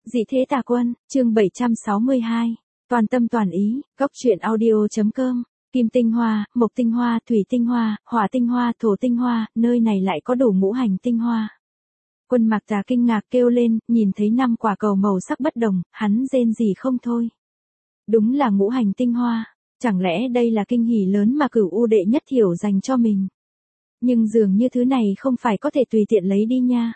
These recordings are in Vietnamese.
Dị thế tà quân, chương 762. Toàn tâm toàn ý, góc truyện audio.com. Kim tinh hoa, mộc tinh hoa, thủy tinh hoa, hỏa tinh hoa, thổ tinh hoa, nơi này lại có đủ ngũ hành tinh hoa. Quân Mạc Tà kinh ngạc kêu lên, nhìn thấy 5 quả cầu màu sắc bất đồng, hắn rên rỉ không thôi. Đúng là ngũ hành tinh hoa, chẳng lẽ đây là kinh hỉ lớn mà Cửu U đệ nhất thiểu dành cho mình. Nhưng dường như thứ này không phải có thể tùy tiện lấy đi nha.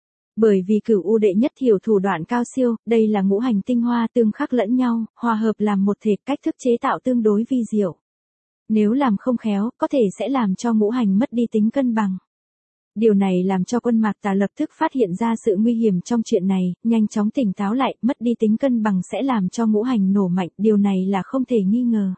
Bởi vì Cửu U đệ nhất thiểu thủ đoạn cao siêu, đây là ngũ hành tinh hoa tương khắc lẫn nhau, hòa hợp làm một thể, cách thức chế tạo tương đối vi diệu. Nếu làm không khéo, có thể sẽ làm cho ngũ hành mất đi tính cân bằng. Điều này làm cho Quân Mạc Tà lập tức phát hiện ra sự nguy hiểm trong chuyện này, nhanh chóng tỉnh táo lại, mất đi tính cân bằng sẽ làm cho ngũ hành nổ mạnh, điều này là không thể nghi ngờ.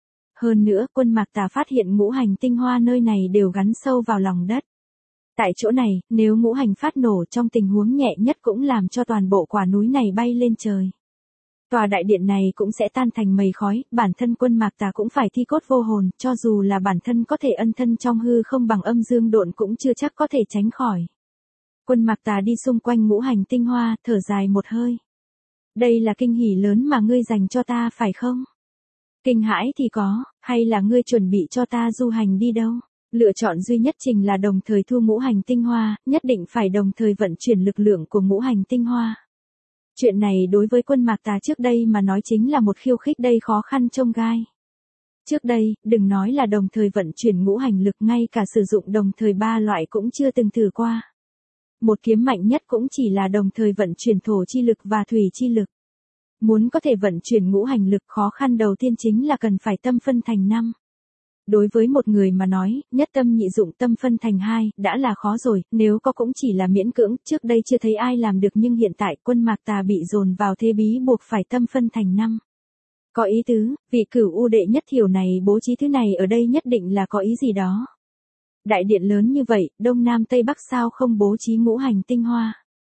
Hơn nữa, Quân Mạc Tà phát hiện ngũ hành tinh hoa nơi này đều gắn sâu vào lòng đất. Tại chỗ này, nếu ngũ hành phát nổ trong tình huống nhẹ nhất cũng làm cho toàn bộ quả núi này bay lên trời. Tòa đại điện này cũng sẽ tan thành mây khói, bản thân Quân Mạc Tà cũng phải thi cốt vô hồn, cho dù là bản thân có thể ân thân trong hư không bằng âm dương độn cũng chưa chắc có thể tránh khỏi. Quân Mạc Tà đi xung quanh ngũ hành tinh hoa, thở dài một hơi. Đây là kinh hỉ lớn mà ngươi dành cho ta phải không? Kinh hãi thì có, hay là ngươi chuẩn bị cho ta du hành đi đâu? Lựa chọn duy nhất trình là đồng thời thu ngũ hành tinh hoa, nhất định phải đồng thời vận chuyển lực lượng của ngũ hành tinh hoa. Chuyện này đối với Quân Mạc Tà trước đây mà nói chính là một khiêu khích đầy khó khăn chông gai. Trước đây, đừng nói là đồng thời vận chuyển ngũ hành lực, ngay cả sử dụng đồng thời 3 loại cũng chưa từng thử qua. Một kiếm mạnh nhất cũng chỉ là đồng thời vận chuyển thổ chi lực và thủy chi lực. Muốn có thể vận chuyển ngũ hành lực, khó khăn đầu tiên chính là cần phải tâm phân thành 5. Đối với một người mà nói, nhất tâm nhị dụng tâm phân thành 2, đã là khó rồi, nếu có cũng chỉ là miễn cưỡng, trước đây chưa thấy ai làm được nhưng hiện tại Quân Mạc Tà bị dồn vào thế bí buộc phải tâm phân thành 5. Có ý tứ, vị Cửu U đệ nhất thiểu này bố trí thứ này ở đây nhất định là có ý gì đó. Đại điện lớn như vậy, đông nam tây bắc sao không bố trí ngũ hành tinh hoa,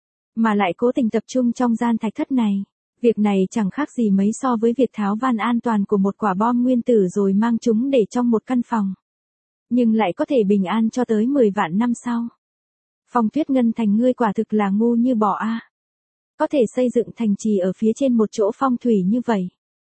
mà lại cố tình tập trung trong gian thạch thất này. Việc này chẳng khác gì mấy so với việc tháo van an toàn của một quả bom nguyên tử rồi mang chúng để trong một căn phòng. Nhưng lại có thể bình an cho tới 10 vạn năm sau. Phong Tuyết Ngân Thành, ngươi quả thực là ngu như bò a. Có thể xây dựng thành trì ở phía trên một chỗ phong thủy như vậy.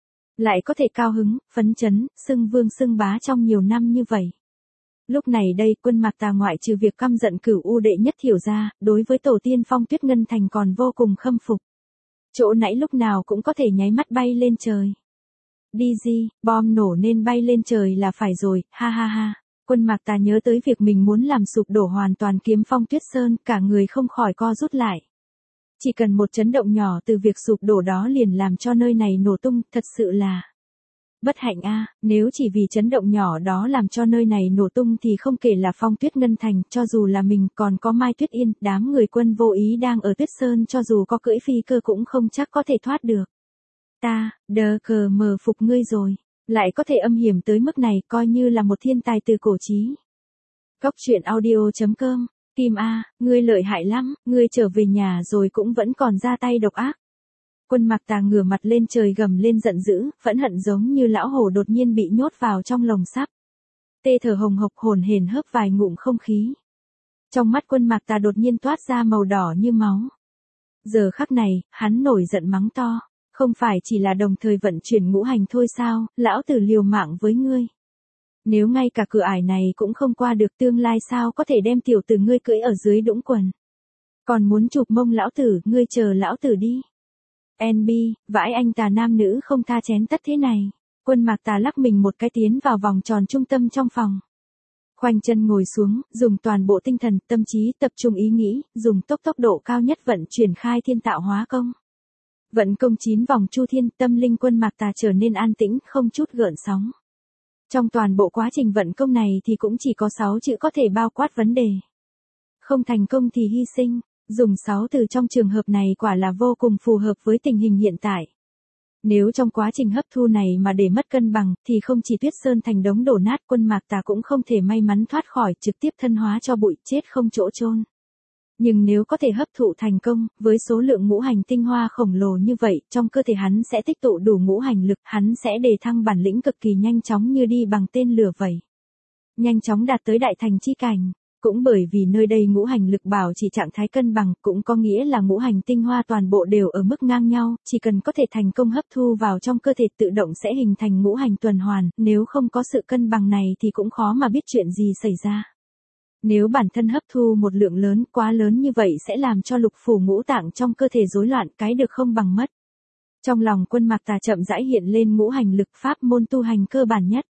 Lại có thể cao hứng, phấn chấn, xưng vương xưng bá trong nhiều năm như vậy. Lúc này đây, Quân Mạc Tà ngoại trừ việc căm giận Cửu U đệ nhất thiểu ra, đối với tổ tiên Phong Tuyết Ngân Thành còn vô cùng khâm phục. Chỗ nãy lúc nào cũng có thể nháy mắt bay lên trời. Đi gì, bom nổ nên bay lên trời là phải rồi, ha ha ha. Quân Mạc Tà nhớ tới việc mình muốn làm sụp đổ hoàn toàn kiếm Phong Tuyết Sơn, cả người không khỏi co rút lại. Chỉ cần một chấn động nhỏ từ việc sụp đổ đó liền làm cho nơi này nổ tung, thật sự là bất hạnh a. Nếu chỉ vì chấn động nhỏ đó làm cho nơi này nổ tung thì không kể là Phong Tuyết Ngân Thành, cho dù là mình còn có Mai Tuyết Yên, đám người Quân Vô Ý đang ở Tuyết Sơn cho dù có cưỡi phi cơ cũng không chắc có thể thoát được. Ta, đờ cờ mờ phục ngươi rồi, lại có thể âm hiểm tới mức này, coi như là một thiên tài từ cổ chí. Góc truyện audio.com. Kim A, ngươi lợi hại lắm, ngươi trở về nhà rồi cũng vẫn còn ra tay độc ác. Quân Mạc Tà ngửa mặt lên trời gầm lên giận dữ, phẫn hận giống như lão hổ đột nhiên bị nhốt vào trong lồng sắt. Tê thở hồng hộc hổn hển hớp vài ngụm không khí. Trong mắt Quân Mạc Tà đột nhiên toát ra màu đỏ như máu. Giờ khắc này, hắn nổi giận mắng to, không phải chỉ là đồng thời vận chuyển ngũ hành thôi sao, lão tử liều mạng với ngươi. Nếu ngay cả cửa ải này cũng không qua được, tương lai sao có thể đem tiểu tử ngươi cưỡi ở dưới đũng quần. Còn muốn chụp mông lão tử, ngươi chờ lão tử đi. NB, vãi anh tà nam nữ không tha chén tất thế này. Quân Mạc Tà lắc mình một cái tiến vào vòng tròn trung tâm trong phòng. Khoanh chân ngồi xuống, dùng toàn bộ tinh thần, tâm trí, tập trung ý nghĩ, dùng tốc độ cao nhất vận chuyển khai thiên tạo hóa công. Vận công 9 vòng chu thiên, tâm linh Quân Mạc Tà trở nên an tĩnh, không chút gợn sóng. Trong toàn bộ quá trình vận công này thì cũng chỉ có 6 chữ có thể bao quát vấn đề. Không thành công thì hy sinh. Dùng 6 từ trong trường hợp này quả là vô cùng phù hợp với tình hình hiện tại. Nếu trong quá trình hấp thu này mà để mất cân bằng, thì không chỉ Tuyết Sơn thành đống đổ nát, Quân Mạc Tà cũng không thể may mắn thoát khỏi, trực tiếp thân hóa cho bụi, chết không chỗ chôn. Nhưng nếu có thể hấp thụ thành công, với số lượng ngũ hành tinh hoa khổng lồ như vậy, trong cơ thể hắn sẽ tích tụ đủ ngũ hành lực, hắn sẽ đề thăng bản lĩnh cực kỳ nhanh chóng như đi bằng tên lửa vậy. Nhanh chóng đạt tới đại thành chi cảnh. Cũng bởi vì nơi đây ngũ hành lực bảo chỉ trạng thái cân bằng, cũng có nghĩa là ngũ hành tinh hoa toàn bộ đều ở mức ngang nhau, chỉ cần có thể thành công hấp thu vào trong cơ thể tự động sẽ hình thành ngũ hành tuần hoàn, nếu không có sự cân bằng này thì cũng khó mà biết chuyện gì xảy ra. Nếu bản thân hấp thu một lượng lớn quá lớn như vậy sẽ làm cho lục phủ ngũ tạng trong cơ thể rối loạn, cái được không bằng mất. Trong lòng Quân Mạc Tà chậm rãi hiện lên ngũ hành lực pháp môn tu hành cơ bản nhất.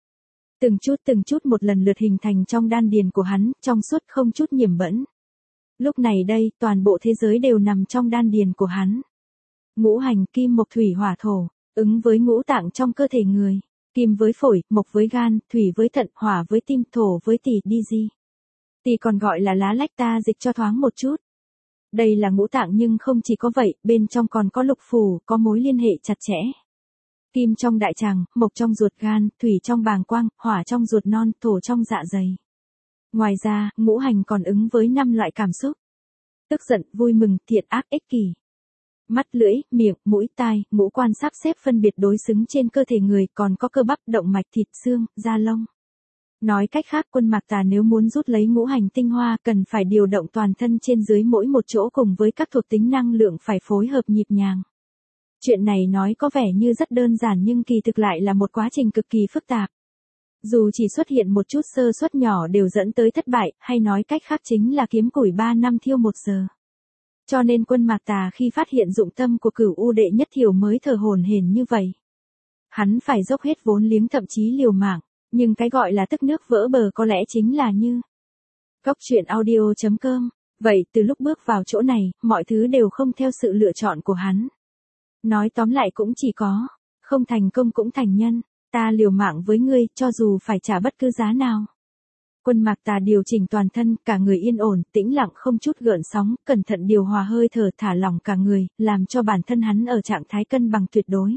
Từng chút một lần lượt hình thành trong đan điền của hắn, trong suốt không chút nhiễm bẩn. Lúc này đây, toàn bộ thế giới đều nằm trong đan điền của hắn. Ngũ hành kim mộc thủy hỏa thổ, ứng với ngũ tạng trong cơ thể người. Kim với phổi, mộc với gan, thủy với thận, hỏa với tim, thổ với tỳ, đi di. Tỳ còn gọi là lá lách, ta dịch cho thoáng một chút. Đây là ngũ tạng nhưng không chỉ có vậy, bên trong còn có lục phủ, có mối liên hệ chặt chẽ. Kim trong đại tràng, mộc trong ruột gan, thủy trong bàng quang, hỏa trong ruột non, thổ trong dạ dày. Ngoài ra, ngũ hành còn ứng với 5 loại cảm xúc. Tức giận, vui mừng, thiện ác, ích kỷ. Mắt, lưỡi, miệng, mũi, tai, ngũ quan sắp xếp phân biệt đối xứng trên cơ thể người, còn có cơ bắp, động mạch, thịt, xương, da lông. Nói cách khác, Quân Mạc Tà nếu muốn rút lấy ngũ hành tinh hoa cần phải điều động toàn thân trên dưới mỗi một chỗ cùng với các thuộc tính năng lượng phải phối hợp nhịp nhàng. Chuyện này nói có vẻ như rất đơn giản nhưng kỳ thực lại là một quá trình cực kỳ phức tạp. Dù chỉ xuất hiện một chút sơ suất nhỏ đều dẫn tới thất bại, hay nói cách khác chính là kiếm củi 3 năm thiêu 1 giờ. Cho nên Quân Mạc Tà khi phát hiện dụng tâm của Cửu U đệ nhất thiểu mới thở hổn hển như vậy. Hắn phải dốc hết vốn liếng thậm chí liều mạng, nhưng cái gọi là tức nước vỡ bờ có lẽ chính là như Góc truyện audio.com. Vậy từ lúc bước vào chỗ này, mọi thứ đều không theo sự lựa chọn của hắn. Nói tóm lại cũng chỉ có, không thành công cũng thành nhân, ta liều mạng với ngươi, cho dù phải trả bất cứ giá nào. Quân Mạc Tà điều chỉnh toàn thân, cả người yên ổn, tĩnh lặng không chút gợn sóng, cẩn thận điều hòa hơi thở, thả lỏng cả người, làm cho bản thân hắn ở trạng thái cân bằng tuyệt đối.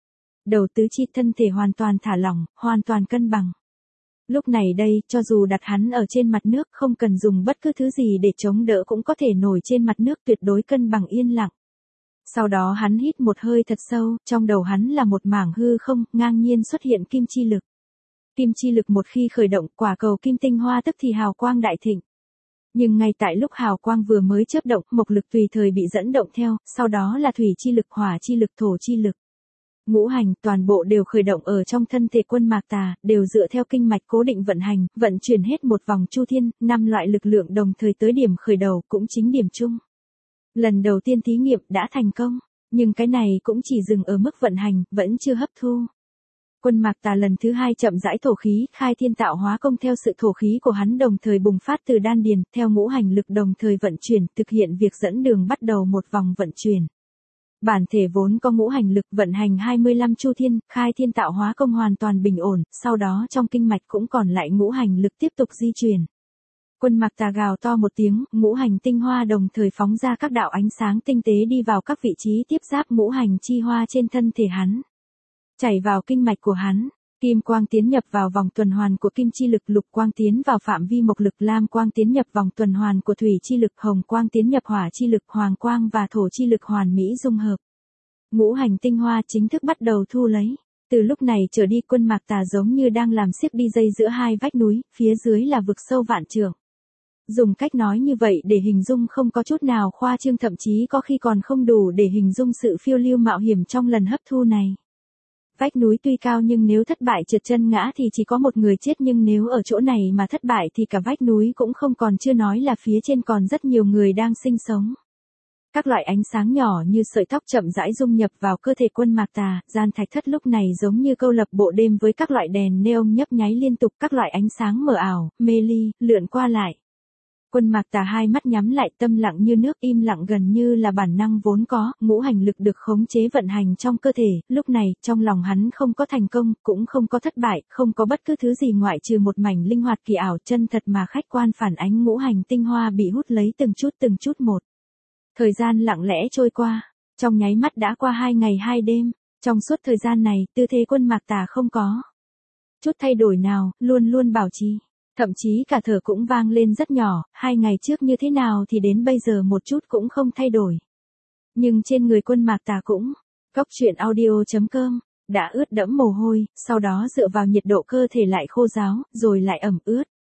Đầu tứ chi thân thể hoàn toàn thả lỏng, hoàn toàn cân bằng. Lúc này đây, cho dù đặt hắn ở trên mặt nước không cần dùng bất cứ thứ gì để chống đỡ cũng có thể nổi trên mặt nước tuyệt đối cân bằng yên lặng. Sau đó hắn hít một hơi thật sâu, trong đầu hắn là một mảng hư không, ngang nhiên xuất hiện kim chi lực. Kim chi lực một khi khởi động, quả cầu kim tinh hoa tức thì hào quang đại thịnh. Nhưng ngay tại lúc hào quang vừa mới chớp động, mộc lực tùy thời bị dẫn động theo, sau đó là thủy chi lực, hỏa chi lực, thổ chi lực. Ngũ hành toàn bộ đều khởi động ở trong thân thể Quân Mạc Tà, đều dựa theo kinh mạch cố định vận hành, vận chuyển hết một vòng chu thiên, 5 loại lực lượng đồng thời tới điểm khởi đầu, cũng chính điểm chung. Lần đầu tiên thí nghiệm đã thành công, nhưng cái này cũng chỉ dừng ở mức vận hành, vẫn chưa hấp thu. Quân Mạc Tà lần thứ 2 chậm rãi thổ khí, khai thiên tạo hóa công theo sự thổ khí của hắn đồng thời bùng phát từ đan điền, theo ngũ hành lực đồng thời vận chuyển, thực hiện việc dẫn đường bắt đầu một vòng vận chuyển. Bản thể vốn có ngũ hành lực vận hành 25 chu thiên, khai thiên tạo hóa công hoàn toàn bình ổn, sau đó trong kinh mạch cũng còn lại ngũ hành lực tiếp tục di chuyển. Quân Mạc Tà gào to một tiếng, ngũ hành tinh hoa đồng thời phóng ra các đạo ánh sáng tinh tế đi vào các vị trí tiếp giáp ngũ hành chi hoa trên thân thể hắn. Chảy vào kinh mạch của hắn, kim quang tiến nhập vào vòng tuần hoàn của kim chi lực, lục quang tiến vào phạm vi mộc lực, lam quang tiến nhập vòng tuần hoàn của thủy chi lực, hồng quang tiến nhập hỏa chi lực, hoàng quang và thổ chi lực hoàn mỹ dung hợp. Ngũ hành tinh hoa chính thức bắt đầu thu lấy. Từ lúc này trở đi Quân Mạc Tà giống như đang làm xiếc đi dây giữa hai vách núi, phía dưới là vực sâu vạn trượng. Dùng cách nói như vậy để hình dung không có chút nào khoa trương, thậm chí có khi còn không đủ để hình dung sự phiêu lưu mạo hiểm trong lần hấp thu này. Vách núi tuy cao nhưng nếu thất bại trượt chân ngã thì chỉ có một người chết, nhưng nếu ở chỗ này mà thất bại thì cả vách núi cũng không còn, chưa nói là phía trên còn rất nhiều người đang sinh sống. Các loại ánh sáng nhỏ như sợi tóc chậm rãi dung nhập vào cơ thể Quân Mạc Tà, gian thạch thất lúc này giống như câu lập bộ đêm với các loại đèn neon nhấp nháy liên tục, các loại ánh sáng mờ ảo, mê ly, lượn qua lại. Quân Mạc Tà hai mắt nhắm lại, tâm lặng như nước, im lặng gần như là bản năng vốn có, ngũ hành lực được khống chế vận hành trong cơ thể, lúc này, trong lòng hắn không có thành công, cũng không có thất bại, không có bất cứ thứ gì ngoại trừ một mảnh linh hoạt kỳ ảo chân thật mà khách quan phản ánh ngũ hành tinh hoa bị hút lấy từng chút một. Thời gian lặng lẽ trôi qua, trong nháy mắt đã qua 2 ngày 2 đêm, trong suốt thời gian này, tư thế Quân Mạc Tà không có chút thay đổi nào, luôn luôn bảo trì. Thậm chí cả thở cũng vang lên rất nhỏ, 2 ngày trước như thế nào thì đến bây giờ một chút cũng không thay đổi. Nhưng trên người Quân Mạc Tà cũng, Góc truyện audio.com, đã ướt đẫm mồ hôi, sau đó dựa vào nhiệt độ cơ thể lại khô ráo, rồi lại ẩm ướt.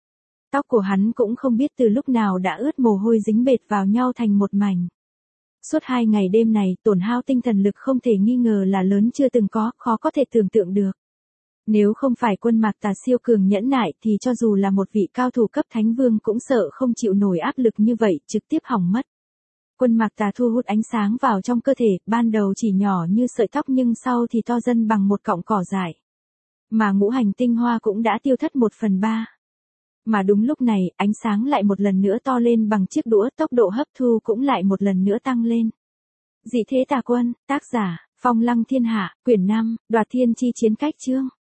Tóc của hắn cũng không biết từ lúc nào đã ướt mồ hôi dính bệt vào nhau thành một mảnh. Suốt 2 ngày đêm này, tổn hao tinh thần lực không thể nghi ngờ là lớn chưa từng có, khó có thể tưởng tượng được. Nếu không phải quân Mạc Tà siêu cường nhẫn nại thì cho dù là một vị cao thủ cấp thánh vương cũng sợ không chịu nổi áp lực như vậy, trực tiếp hỏng mất. Quân Mạc Tà thu hút ánh sáng vào trong cơ thể, ban đầu chỉ nhỏ như sợi tóc nhưng sau thì to dần bằng một cọng cỏ dại. Mà ngũ hành tinh hoa cũng đã tiêu thất 1/3. Mà đúng lúc này, ánh sáng lại một lần nữa to lên bằng chiếc đũa, tốc độ hấp thu cũng lại một lần nữa tăng lên. Dị thế tà quân, tác giả, Phong Lăng Thiên Hạ, quyển 5, Đoạt Thiên Chi Chiến Cách chương.